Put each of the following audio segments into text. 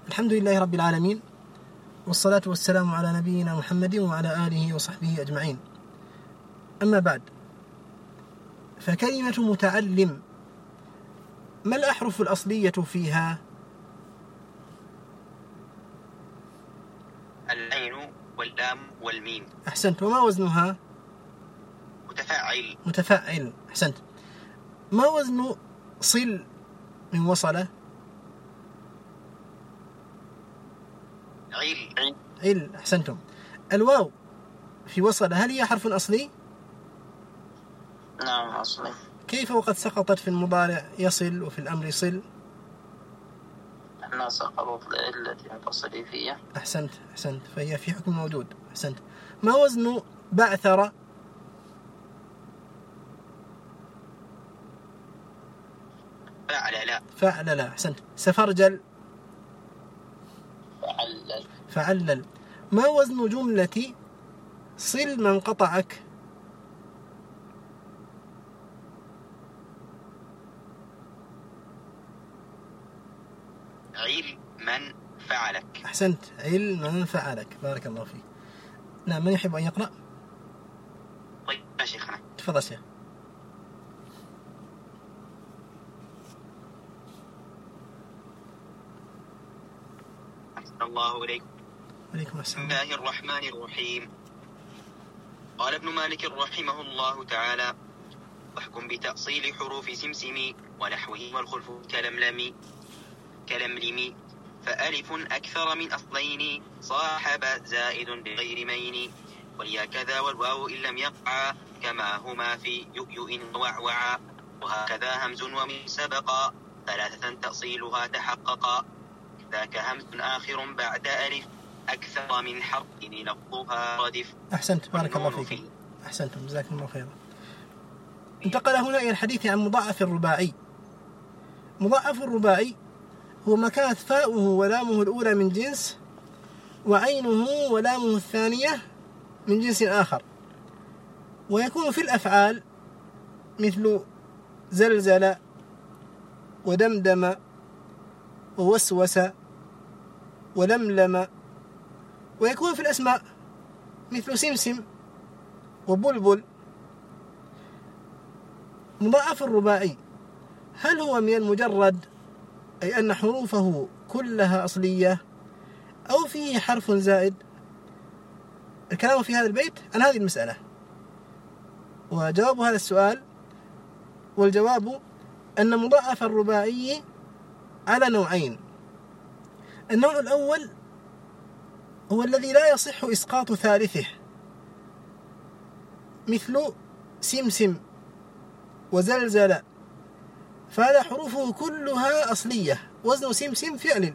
الحمد لله رب العالمين، والصلاة والسلام على نبينا محمد وعلى آله وصحبه أجمعين. أما بعد، فكلمة متعلم ما الأحرف الأصلية فيها؟ العين واللام والميم. أحسنت. وما وزنها؟ متفاعل. أحسنت. ما وزن صل من وصله؟ عل. أحسنتم. الواو في وصله هل هي حرف أصلي؟ نعم أصلي. كيف وقد سقطت في المضارع يصل وفي الأمر صل؟ أنها سقطت لعلة تصريفية. أحسنت. فهي في حكم موجود. أحسنت. ما وزن بعثر؟ فعلل. أحسنت. سفرجل؟ فعلل. ما وزن جملة صل من قطعك؟ عل من فعلك. أحسنت. عل من فعلك. بارك الله فيك. نعم، من يحب أن يقرأ؟ طيب يا شيخنا. تفضل شيخ. الله إليكم. عليكم السلام. بسم الله الرحمن الرحيم. قال ابن مالك رحمه الله تعالى: واحكم بتأصيل حروف سمسم ونحوه والخلف كلملم فألف أكثر من أصلين صاحب زائد بغير مين واليا كذا والواو إن لم يقع كما هما في يؤيؤ ووعوعا وهكذا همز ومن سبقا ثلاثة تأصيلها تحققا ذاك همز آخر بعد ألف أكثر من حرف لفظها ردف. أحسنت. بارك الله فيك. أحسنتم، جزاكم الله خيرا. انتقل هنا إلى الحديث عن مضاعف الرباعي. مضاعف الرباعي هو ما كانت فاؤه ولامه الأولى من جنس وعينه ولامه الثانية من جنس آخر، ويكون في الأفعال مثل زلزل ودمدم ووسوس ولملم، ويكون في الأسماء مثل سمسم وبلبل. مضاعف الرباعي هل هو من المجرد، أي أن حروفه كلها أصلية، أو فيه حرف زائد؟ الكلام في هذا البيت عن هذه المسألة، وجواب هذا السؤال والجواب أن مضاعف الرباعي على نوعين. النوع الأول هو الذي لا يصح إسقاط ثالثه، مثل سمسم وزلزل، فهذا حروفه كلها أصلية. وزن سمسم فعل،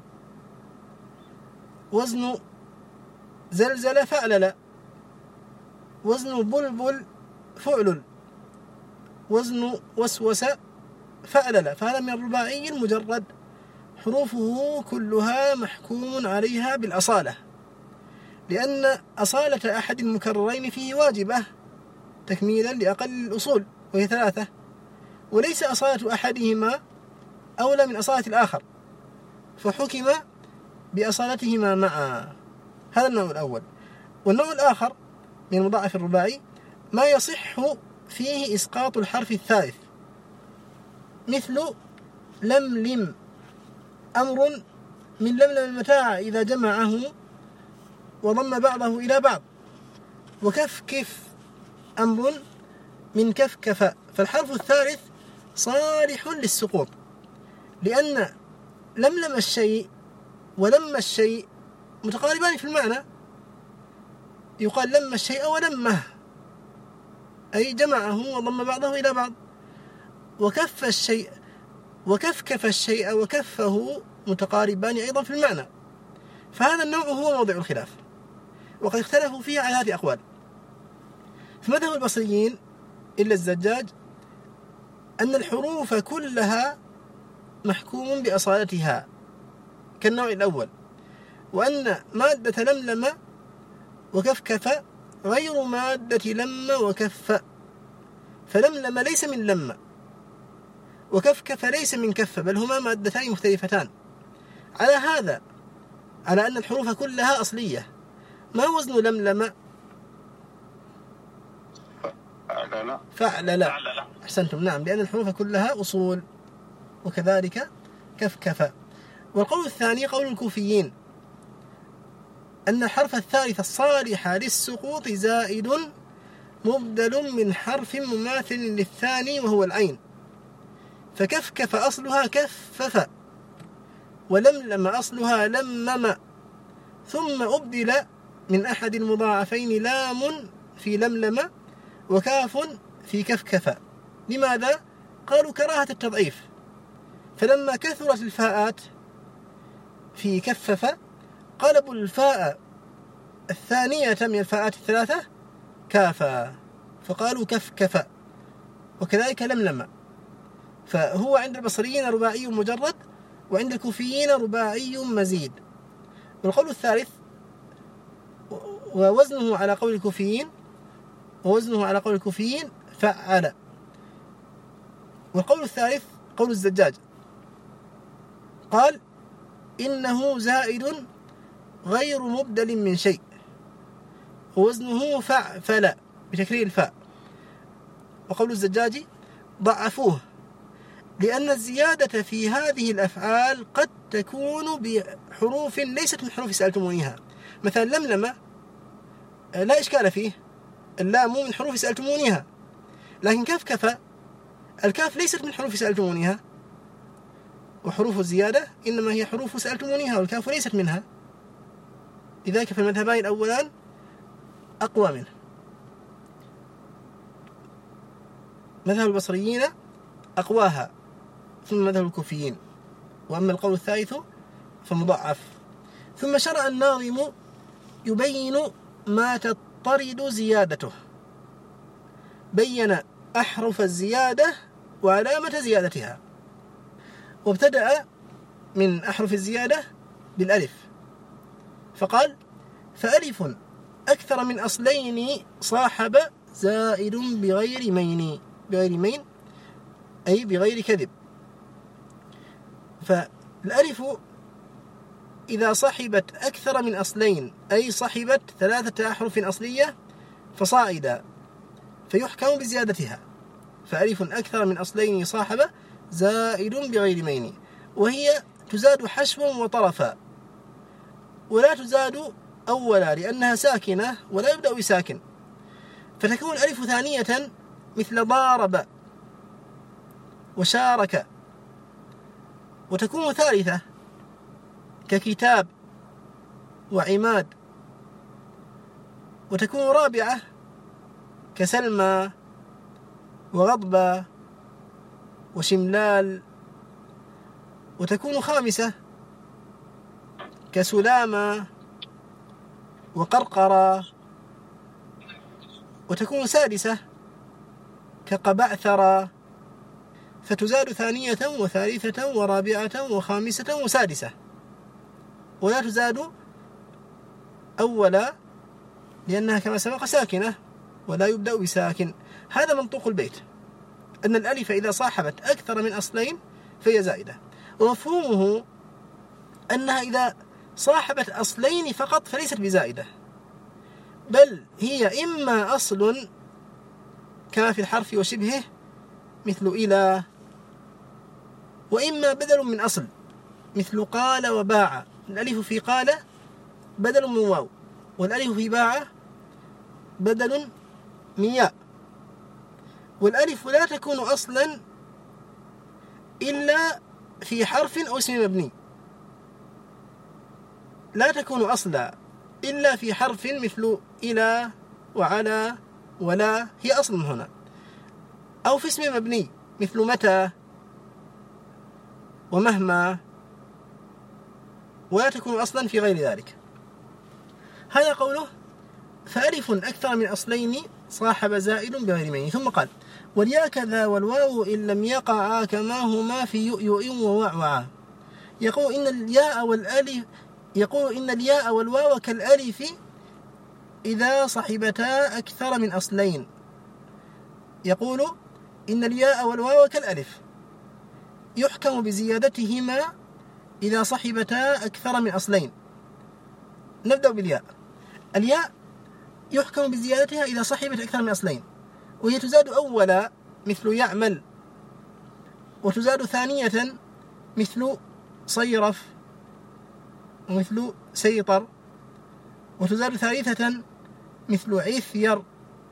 وزن زلزل فعلل، وزن بلبل فعل، وزن وسوس فعلل، فهذا من الرباعي المجرد، حروفه كلها محكوم عليها بالأصالة، لأن أصالة أحد المكررين فيه واجبة تكميلا لأقل الأصول وهي ثلاثة، وليس أصالة أحدهما أولى من أصالة الآخر، فحكم بأصالتهما معا. هذا النوع الأول. والنوع الآخر من المضاعف الرباعي ما يصح فيه إسقاط الحرف الثالث، مثل لملم، أمر من لملم المتاع إذا جمعه وضم بعضه إلى بعض، وكفكف، أمر من كفكف، فالحرف الثالث صالح للسقوط، لأن لملم الشيء ولم الشيء متقاربان في المعنى، يقال لم الشيء ولمه، أي جمعه وضم بعضه إلى بعض. وكف الشيء وكفكف الشيء وكفه متقاربان أيضا في المعنى، فهذا النوع هو موضع الخلاف، وقد اختلفوا فيه على هذه أقوال. في مذهب البصريين إلا الزجاج أن الحروف كلها محكوم بأصالتها كالنوع الأول، وأن مادة لملم وكفكف غير مادة لم وكف، فلملم ليس من لم، وكفكف ليس من كف، بل هما مادتان مختلفتان. على هذا على أن الحروف كلها أصلية. ما وزن لملم؟ فعلل. أحسنتم، نعم، لأن الحروف كلها أصول. وكذلك كفكف. والقول الثاني قول الكوفيين، أن الحرف الثالث الصالح للسقوط زائد مبدل من حرف مماثل للثاني وهو العين، فكفكف أصلها كفف، ولملم أصلها لمم، ثم أبدل من أحد المضاعفين لام في لملم وكاف في كفكف. لماذا؟ قالوا كراهة التضعيف، فلما كثرت الفاءات في كفف قلبوا الفاء الثانية من الفاءات الثلاثة كافا، فقالوا كفكف. وكذلك لملم، فهو عند البصريين رباعي مجرد، وعند الكوفيين رباعي مزيد. والقول الثالث ووزنه على قول الكوفيين فعل. والقول الثالث قول الزجاج، قال إنه زائد غير مبدل من شيء، ووزنه فعل بتكرير الفاء. وقول الزجاج ضعفوه لأن الزيادة في هذه الأفعال قد تكون بحروف ليست من حروف سألتمونيها. مثلا لملم لا إشكال فيه، اللام من حروف سألتمونيها، لكن كفكف الكاف ليست من حروف سألتمونيها، وحروف الزيادة إنما هي حروف سألتمونيها، والكاف ليست منها. لذلك في المذهبين الأولان أقوى منه. مذهب البصريين أقواها، ثم مذهب الكوفيين. وأما القول الثالث فمضعف. ثم شرع الناظم يبين ما تضطرد زيادته، بين أحرف الزيادة وعلامة زيادتها، وابتدأ من أحرف الزيادة بالألف، فقال فألف أكثر من أصلين صاحب زائد بغير مين، بغير مين أي بغير كذب. فالألف إذا صحبت أكثر من أصلين أي صحبت 3 أحرف أصلية فصاعدا فيحكم بزيادتها. فألف أكثر من أصلين صاحب زائد بغير مين، وهي تزاد حشوا وطرفا، ولا تزاد أولا لأنها ساكنة ولا يبدأ بساكن، فتكون ألف ثانية مثل ضارب وشارك، وتكون ثالثة ككتاب وعماد، وتكون رابعة كسلمى وغضبة وشملال، وتكون خامسة كسلامة وقرقرة، وتكون سادسة كقبعثرة، فتزاد ثانية وثالثة ورابعة وخامسة وسادسة، ولا تزاد أولا لأنها كما سبق ساكنة ولا يبدأ بساكن. هذا منطوق البيت، أن الألف إذا صاحبت أكثر من أصلين فهي زائدة، ومفهومه أنها إذا صاحبت أصلين فقط فليست بزائدة، بل هي إما أصل كما في الحرف وشبهه مثل إلى، وإما بدل من أصل مثل قال وباع. الألف في قال بدل من واو، والألف في باع بدل من ياء. والألف لا تكون أصلا إلا في حرف أو اسم مبني، لا تكون أصلا إلا في حرف مثل إلى وعلى ولا، هي أصل هنا، أو في اسم مبني مثل متى ومهما، ولا تكون أصلا في غير ذلك. هذا قوله فألف أكثر من أصلين صاحب زائد بغير مين. ثم قال والياء كذا والواو إن لم يقعا كما هما في يؤيؤ ووعوعا. يقول إن الياء والواو كالألف إذا صحبتا أكثر من أصلين. يقول إن الياء والواو كالألف يحكم بزيادتهما إذا صحبتا أكثر من أصلين، نبدأ بالياء. الياء يحكم بزيادتها إذا صحبت أكثر من أصلين، وهي تزاد أولا مثل يعمل، وتزاد ثانية مثل صيرف ومثل سيطر، وتزاد ثالثة مثل عثير،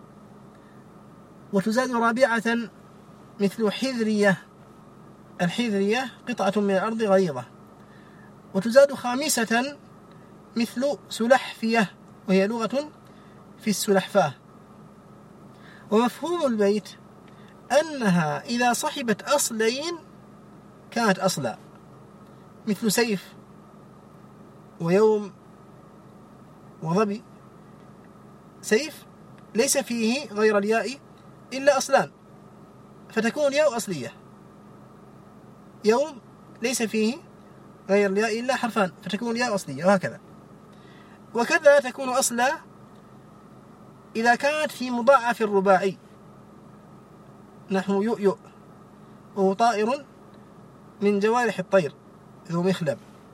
وتزاد رابعة مثل حذرية. الحذرية قطعة من الأرض غليظة. وتزاد خامسة مثل سلحفية، وهي لغة في السلحفاة. ومفهوم البيت أنها إذا صحبت أصلين كانت أصلا، مثل سيف ويوم وظبي. سيف ليس فيه غير الياء إلا أصلان فتكون الياء أصلية. يوم ليس فيه غير الياء إلا حرفان فتكون الياء أصلية، وهكذا. وكذا تكون أصلا إذا كانت في مضاعف الرباعي، نحو يؤيؤ، وهو طائر من جوارح الطير ذو مخلب.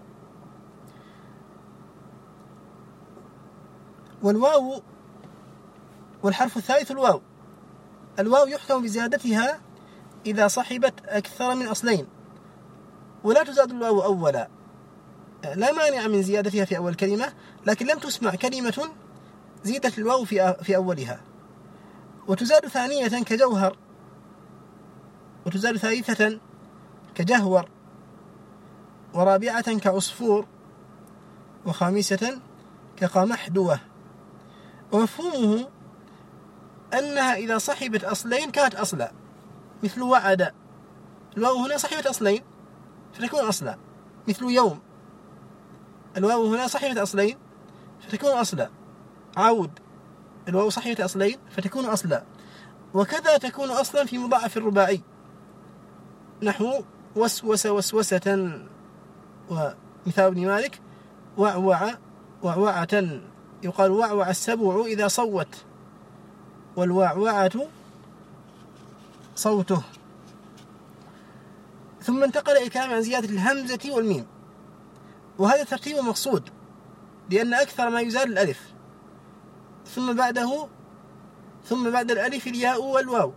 والواو والحرف الثالث الواو. الواو يحكم بزيادتها إذا صحبت أكثر من أصلين، ولا تزاد الواو أولا، لا مانع من زيادتها في أول كلمة، لكن لم تسمع كلمة زيدت الواو في أولها. وتزاد ثانية كجوهر، وتزاد ثالثة كجهور، ورابعة كعصفور، وخامسة كقمحدوة. ومفهومه أنها إذا صحبت أصلين كانت أصلا، مثل وعد. الواو هنا صحبت أصلين فتكون أصلا، مثل يوم. الواو هنا صحبت أصلين فتكون أصلا. عود، الواو صحبت أصلين فتكون أصلا. وكذا تكون أصلا في مضاعف الرباعي، نحو وسوس وسوسة، ومثال ابن مالك وعوع وعوعة. يقال وعوع السبع إذا صوت، والوعوعة صوته. ثم انتقل إلى كلام عن زيادة الهمزة والميم، وهذا ترتيب مقصود لأن أكثر ما يزال الألف، ثم بعد الألف الياء والواو،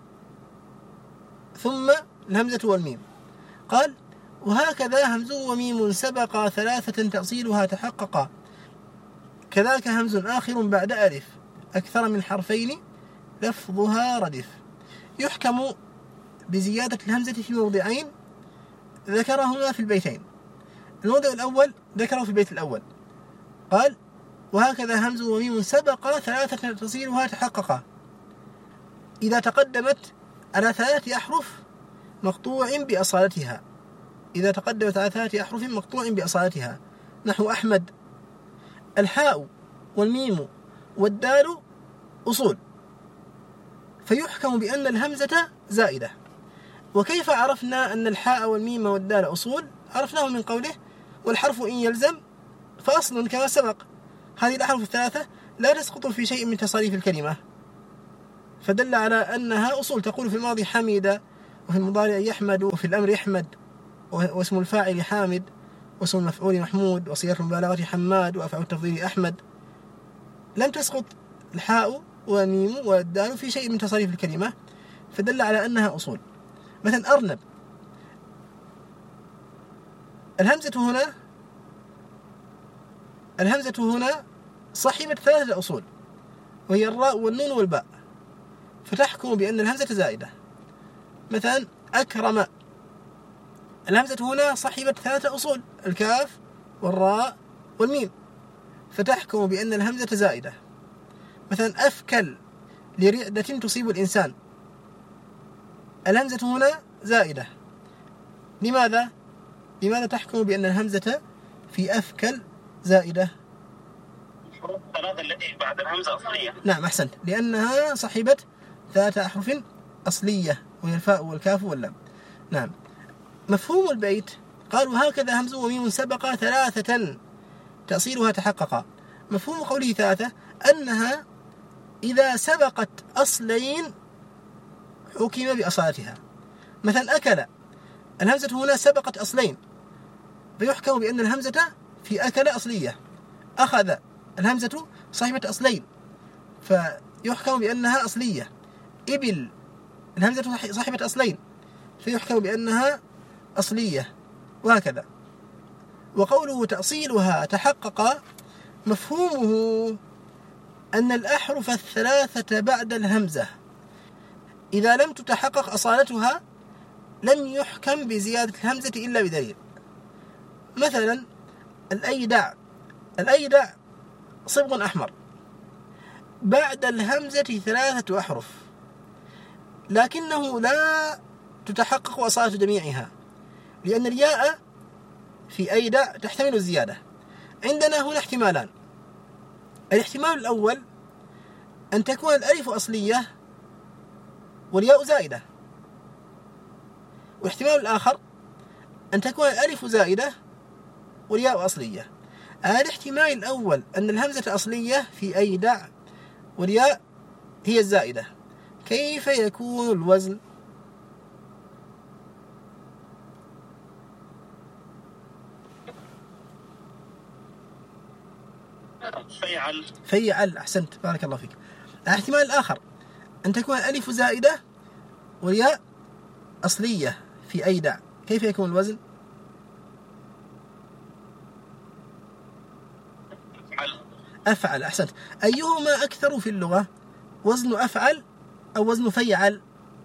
ثم الهمزة والميم. قال: وهكذا همز وميم سبق ثلاثة تأصيلها تحقق، كذاك همز آخر بعد ألف أكثر من حرفين لفظها ردف. يحكم بزيادة الهمزة في موضعين ذكرهما في البيتين. الموضع الأول ذكره في البيت الأول، قال: وهكذا همز وميم سبق ثلاثة تأصيلها تحقق، إذا تقدمت على 3 أحرف مقطوع بأصالتها. إذا تقدمت على 3 أحرف مقطوع بأصالتها، نحو أحمد. الحاء والميم والدال أصول، فيحكم بأن الهمزة زائدة. وكيف عرفنا أن الحاء والميم والدال أصول؟ عرفناه من قوله: والحرف إن يلزم فأصل كما سبق. هذه الأحرف الثلاثة لا تسقط في شيء من تصاريف الكلمة، فدل على أنها أصول. تقول في الماضي حميد، وفي المضارع يحمد، وفي الأمر يحمد، واسم الفاعل حامد، واسم المفعول محمود، وصيغة المبالغة حماد، وأفعال التفضيل أحمد. لم تسقط الحاء والميم والدال في شيء من تصاريف الكلمة، فدل على أنها أصول. مثلا أرنب، الهمزة هنا صحبت 3 أصول، وهي الراء والنون والباء، فتحكم بأن الهمزة زائدة. مثلا أكرم، الهمزة هنا صحبت 3 أصول، الكاف والراء والميم، فتحكم بأن الهمزة زائدة. مثلا أفكل، لرعدة تصيب الإنسان، الهمزة هنا زائدة. لماذا تحكم بأن الهمزة في أفكل زائدة؟ الحروف الثلاثة التي بعد الهمزة أصلية. نعم، أحسنت، لأنها صحبت 3 أحرف أصلية، وهي الفاء والكاف واللام. نعم. مفهوم البيت، قال: وهكذا همز وميم سبق 3 تأصيلها تحقق. مفهوم قوله 3 أنها إذا سبقت أصلين حكم بأصالتها. مثلا أكل، الهمزة هنا سبقت أصلين، فيحكم بأن الهمزة في أكل أصلية. أخذ، الهمزة صاحبة أصلين فيحكم بأنها أصلية. إبل الهمزة صاحبة أصلين فيحكم بأنها أصلية، وهكذا. وقوله تأصيلها تحقق مفهومه أن الأحرف الثلاثة بعد الهمزة إذا لم تتحقق أصالتها لم يحكم بزيادة الهمزة إلا بدليل. مثلا الأيدع صبغ أحمر، بعد الهمزة 3 أحرف، لكنه لا تتحقق أصالة جميعها، لأن الياء في أيدع تحتمل الزيادة. عندنا هنا احتمالان. الاحتمال الأول أن تكون الألف أصلية والياء زائدة، والاحتمال الآخر أن تكون الألف زائدة والياء أصلية. الاحتمال الأول أن الهمزة أصلية في أيدع والياء هي الزائدة، كيف يكون الوزن؟ فيعل. أحسنت، بارك الله فيك. الاحتمال الآخر أن تكون الألف زائدة والياء أصلية في أيدع، كيف يكون الوزن؟ أفعل. أحسنت. أيهما أكثر في اللغة، وزن أفعل أو وزن فيعل؟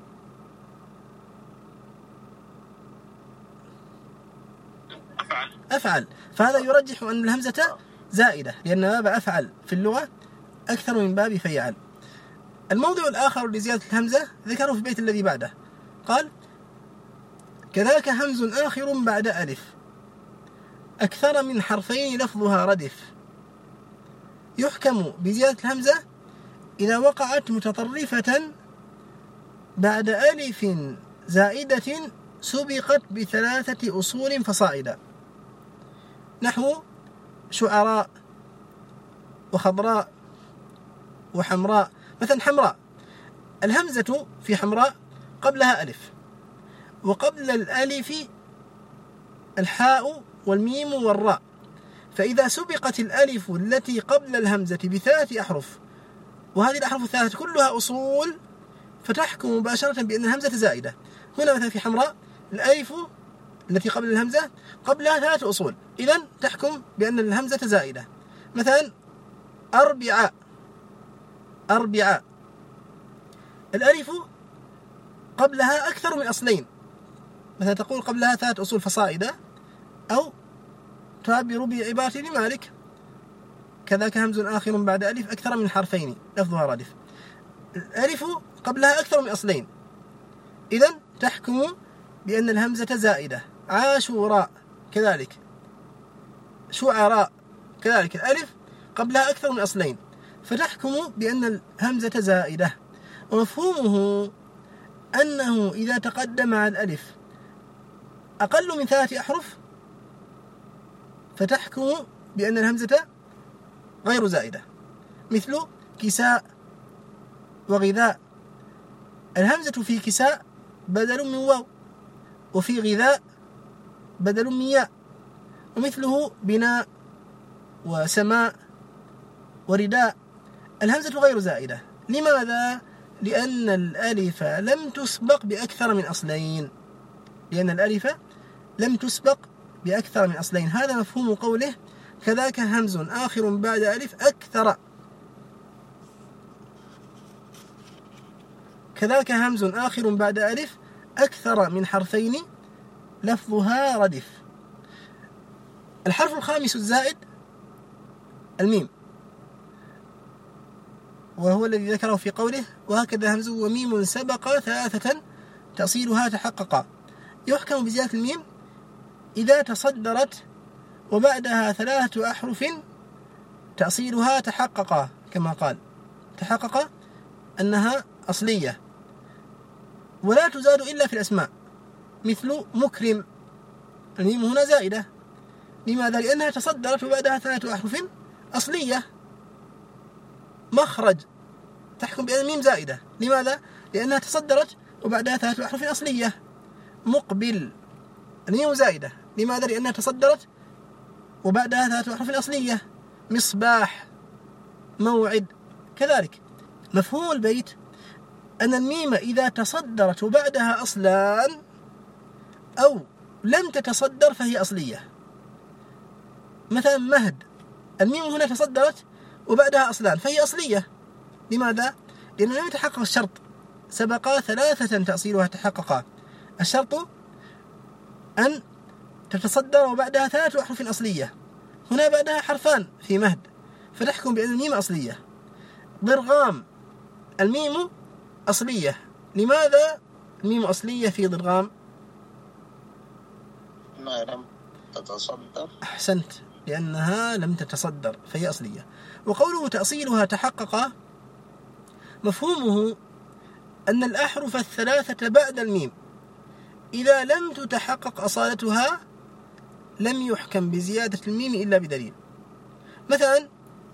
أفعل. فهذا يرجح أن الهمزة زائدة، لأن باب أفعل في اللغة أكثر من باب فيعل. الموضع الآخر لزيادة الهمزة ذكره في البيت الذي بعده، قال كذاك همز آخر بعد ألف أكثر من حرفين لفظها ردف. يحكم بزيادة الهمزة إذا وقعت متطرفة بعد ألف زائدة سبقت ب3 أصول فصاعدا، نحو شعراء وخضراء وحمراء. مثلا حمراء، الهمزة في حمراء قبلها ألف، وقبل الألف الحاء والميم والراء، فإذا سبقت الألف التي قبل الهمزة ب3 أحرف، وهذه الأحرف الثلاثة كلها أصول، فتحكم مباشرة بأن الهمزة زائدة. هنا مثلا في حمراء الألف التي قبل الهمزة قبلها 3 أصول، إذن تحكم بأن الهمزة زائدة. مثلا أربعاء الألف قبلها أكثر من أصلين، مثلا تقول قبلها 3 أصول فصاعدة، أو تعبر بعبارة لمالك كذاك همز آخر بعد ألف أكثر من حرفين لفظها ردف. الألف قبلها أكثر من أصلين، إذن تحكم بأن الهمزة زائدة. عاشوراء كذلك، شعراء كذلك، الألف قبلها أكثر من أصلين، فتحكم بأن الهمزة زائدة. ومفهومه أنه إذا تقدم على الألف أقل من 3 أحرف فتحكم بأن الهمزة غير زائدة، مثل كساء وغذاء. الهمزة في كساء بدل من واو، وفي غذاء بدل من ياء، ومثله بناء وسماء ورداء. الهمزة غير زائدة. لماذا؟ لأن الألف لم تسبق بأكثر من أصلين، هذا مفهوم قوله كذاك همز آخر بعد ألف أكثر من حرفين لفظها ردف. الحرف الخامس الزائد الميم، وهو الذي ذكره في قوله وهكذا همز وميم سبق 3 تأصيلها تحقق. يحكم بزيادة الميم إذا تصدرت وبعدها 3 أحرف تأصيلها تحقق، كما قال تحقق أنها أصلية، ولا تزاد إلا في الأسماء، مثل مكرم، الميم هنا زائدة. لماذا؟ لأنها تصدرت وبعدها 3 أحرف أصلية. مخرج تحكم بأن الميم زائدة. لماذا؟ لأنها تصدرت وبعدها 3 أحرف أصلية. مقبل الميم زائدة. لماذا؟ لأنها تصدرت وبعدها 3 أحرف أصلية. مصباح موعد. كذلك مفهوم البيت أن الميم إذا تصدرت وبعدها أصلان أو لم تتصدر فهي أصلية. مثلا مهد، الميم هنا تصدرت وبعدها أصلان فهي أصلية. لماذا؟ لأنه لم يتحقق الشرط، سبق 3 تأصيلها تحققا. الشرط أن تتصدر وبعدها 3 أحرف أصلية، هنا بعدها حرفان في مهد، فتحكم بأن الميم أصلية. ضرغام، الميم أصلية. لماذا الميم أصلية في ضرغام؟ ما لم تتصدر. أحسنت، لأنها لم تتصدر فهي أصلية. وقوله تأصيلها تحقق مفهومه أن الأحرف 3 بعد الميم إذا لم تتحقق أصالتها لم يحكم بزيادة الميم إلا بدليل. مثلا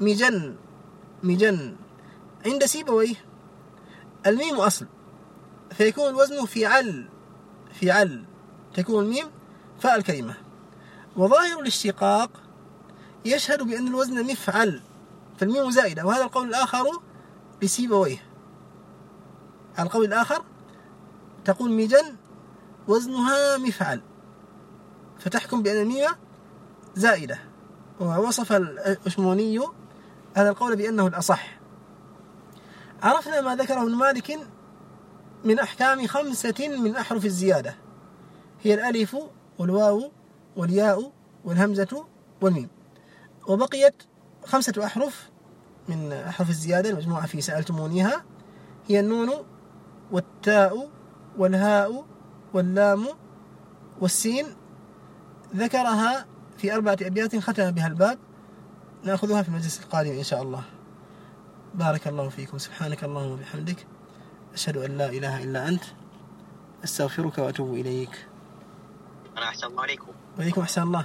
مجن عند سيبويه الميم أصل، فيكون الوزن فعل تكون الميم فاء الكلمة. وظاهر الاشتقاق يشهد بأن الوزن مفعل فالميم زائدة، وهذا القول الآخر لسيبويه. القول الآخر تقول مجن وزنها مفعل فتحكم بأن الميم زائدة، ووصف الأشموني هذا القول بأنه الأصح. عرفنا ما ذكره ابن مالك من أحكام 5 من أحرف الزيادة، هي الألف والواو والياء والهمزة والميم. وبقيت 5 أحرف من أحرف الزيادة المجموعة في سألتمونيها، هي النون والتاء والهاء واللام والسين. ذكرها في 4 أبيات ختم بها الباب، نأخذها في المجلس القادم إن شاء الله. بارك الله فيكم. سبحانك اللهم وبحمدك، أشهد أن لا إله إلا أنت، أستغفرك وأتوب إليك. أنا أحسن الله عليكم. وإليكم أحسن الله.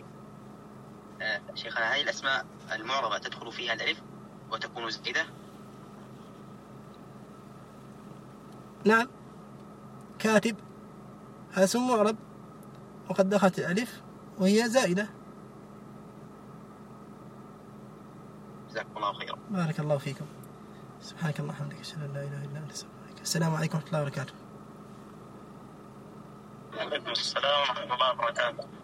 شيخنا، هذه الأسماء المعربة تدخل فيها الألف وتكون زائدة؟ نعم، كاتب هذا اسم معرب وقد دخلت الألف وهي زائدة. جزاكم الله خيرا. بارك الله فيكم. سبحانك اللهم وبحمدك، أشهد أن لا إله إلا أنت، أستغفرك. السلام عليكم ورحمة الله وبركاته. وعليكم السلام ورحمة الله وبركاته.